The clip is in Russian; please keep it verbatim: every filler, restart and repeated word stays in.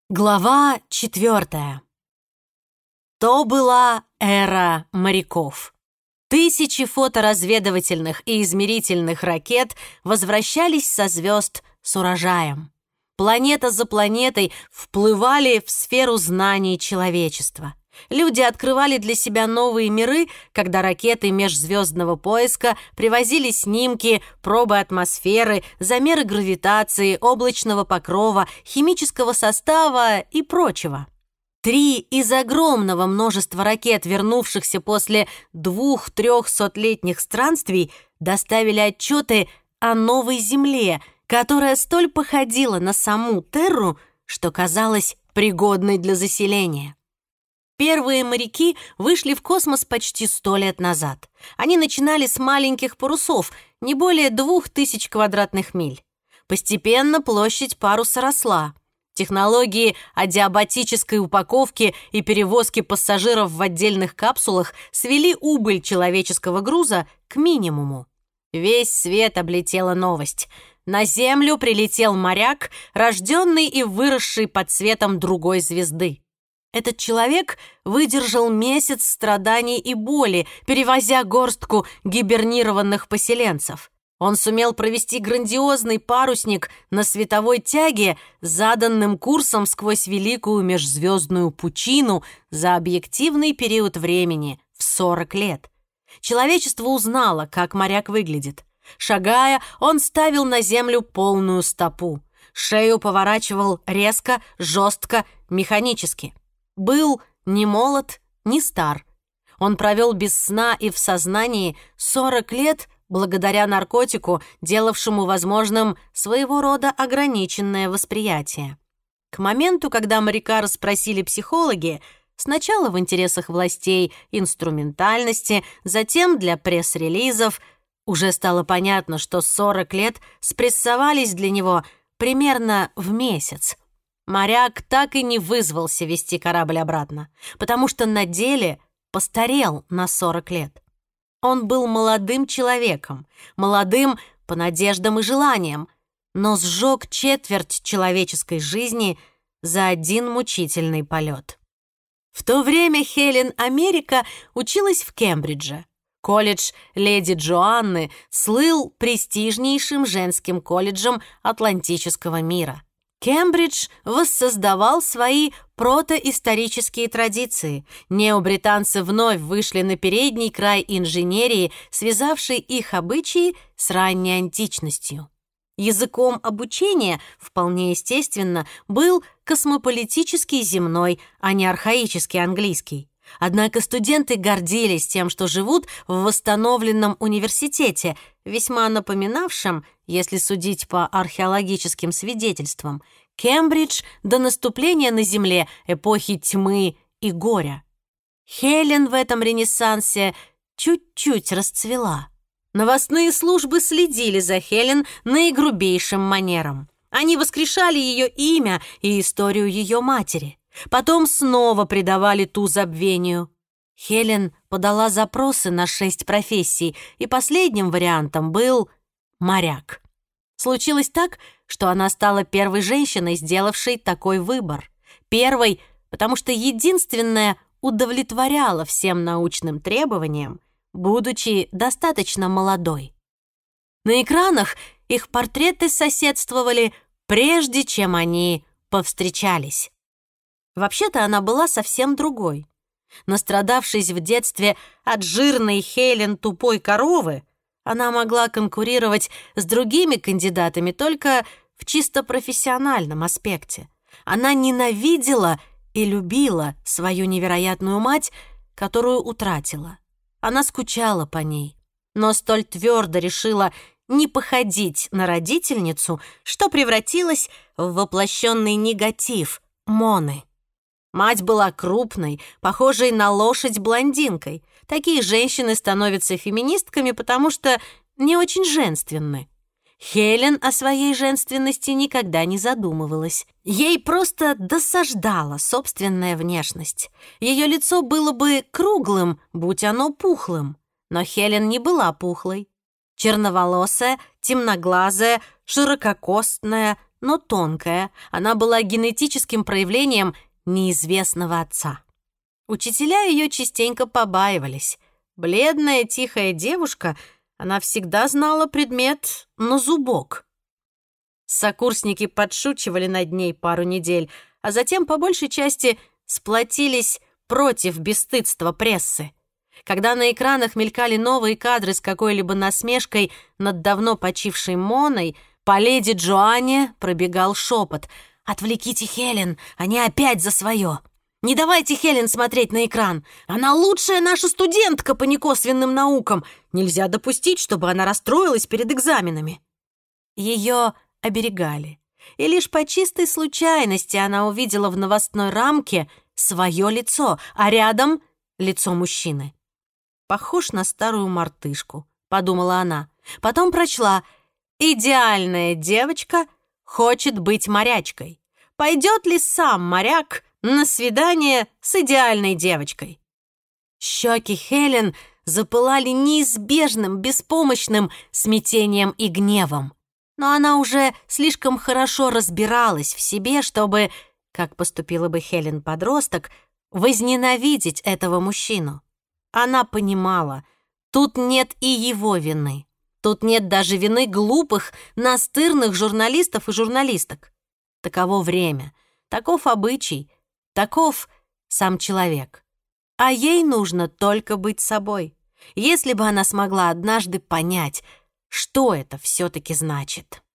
Глава четвертая. То была эра моряков. Тысячи фоторазведывательных и измерительных ракет возвращались со звезд с урожаем. Планета за планетой вплывали в сферу знаний человечества. Люди открывали для себя новые миры, когда ракеты межзвездного поиска привозили снимки, пробы атмосферы, замеры гравитации, облачного покрова, химического состава и прочего. Три из огромного множества ракет, вернувшихся после двух-трехсотлетних странствий, доставили отчеты о новой Земле, которая столь походила на саму Терру, что казалась пригодной для заселения. Первые моряки вышли в космос почти сто лет назад. Они начинали с маленьких парусов, не более двух тысяч квадратных миль. Постепенно площадь паруса росла. Технологии адиабатической упаковки и перевозки пассажиров в отдельных капсулах свели убыль человеческого груза к минимуму. Весь свет облетела новость. На Землю прилетел моряк, рожденный и выросший под светом другой звезды. Этот человек выдержал месяц страданий и боли, перевозя горстку гибернированных поселенцев. Он сумел провести грандиозный парусник на световой тяге заданным курсом сквозь великую межзвездную пучину за объективный период времени в сорок лет. Человечество узнало, как моряк выглядит. Шагая, он ставил на землю полную стопу. Шею поворачивал резко, жестко, механически. Был не молод, не стар. Он провел без сна и в сознании сорок лет благодаря наркотику, делавшему возможным своего рода ограниченное восприятие. К моменту, когда моряка расспросили психологи, сначала в интересах властей инструментальности, затем для пресс-релизов, уже стало понятно, что сорок лет спрессовались для него примерно в месяц. Моряк так и не вызвался вести корабль обратно, потому что на деле постарел на сорок лет. Он был молодым человеком, молодым по надеждам и желаниям, но сжег четверть человеческой жизни за один мучительный полет. В то время Хелен Америка училась в Кембридже. Колледж леди Джоанны слыл престижнейшим женским колледжем атлантического мира. Кембридж воссоздавал свои протоисторические традиции. Необританцы вновь вышли на передний край инженерии, связавшей их обычаи с ранней античностью. Языком обучения, вполне естественно, был космополитический земной, а не архаический английский. Однако студенты гордились тем, что живут в восстановленном университете, весьма напоминавшем, если судить по археологическим свидетельствам, Кембридж до наступления на Земле эпохи тьмы и горя. Хелен в этом ренессансе чуть-чуть расцвела. Новостные службы следили за Хелен наигрубейшим манером. Они воскрешали ее имя и историю ее матери. Потом снова предавали ту забвению. Хелен подала запросы на шесть профессий, и последним вариантом был моряк. Случилось так, что она стала первой женщиной, сделавшей такой выбор. Первой, потому что единственная удовлетворяла всем научным требованиям, будучи достаточно молодой. На экранах их портреты соседствовали, прежде чем они повстречались. Вообще-то она была совсем другой. Настрадавшись в детстве от жирной Хелен тупой коровы, она могла конкурировать с другими кандидатами только в чисто профессиональном аспекте. Она ненавидела и любила свою невероятную мать, которую утратила. Она скучала по ней, но столь твердо решила не походить на родительницу, что превратилась в воплощенный негатив Моны. Мать была крупной, похожей на лошадь блондинкой. Такие женщины становятся феминистками, потому что не очень женственны. Хелен о своей женственности никогда не задумывалась. Ей просто досаждала собственная внешность. Ее лицо было бы круглым, будь оно пухлым. Но Хелен не была пухлой. Черноволосая, темноглазая, ширококостная, но тонкая, она была генетическим проявлением неизвестного отца. Учителя ее частенько побаивались. Бледная, тихая девушка, она всегда знала предмет на зубок. Сокурсники подшучивали над ней пару недель, а затем по большей части сплотились против бесстыдства прессы. Когда на экранах мелькали новые кадры с какой-либо насмешкой над давно почившей Моной, по леди Джоанне пробегал шепот: «Отвлеките Хелен, они опять за свое! Не давайте Хелен смотреть на экран! Она лучшая наша студентка по некосвенным наукам! Нельзя допустить, чтобы она расстроилась перед экзаменами!» Ее оберегали, и лишь по чистой случайности она увидела в новостной рамке свое лицо, а рядом — лицо мужчины. «Похож на старую мартышку», — подумала она. Потом прочла: «Идеальная девочка хочет быть морячкой. Пойдет ли сам моряк на свидание с идеальной девочкой?» Щеки Хелен запылали неизбежным, беспомощным смятением и гневом. Но она уже слишком хорошо разбиралась в себе, чтобы, как поступила бы Хелен-подросток, возненавидеть этого мужчину. Она понимала, тут нет и его вины. Тут нет даже вины глупых, настырных журналистов и журналисток. Таково время, таков обычай, таков сам человек. А ей нужно только быть собой. Если бы она смогла однажды понять, что это все-таки значит.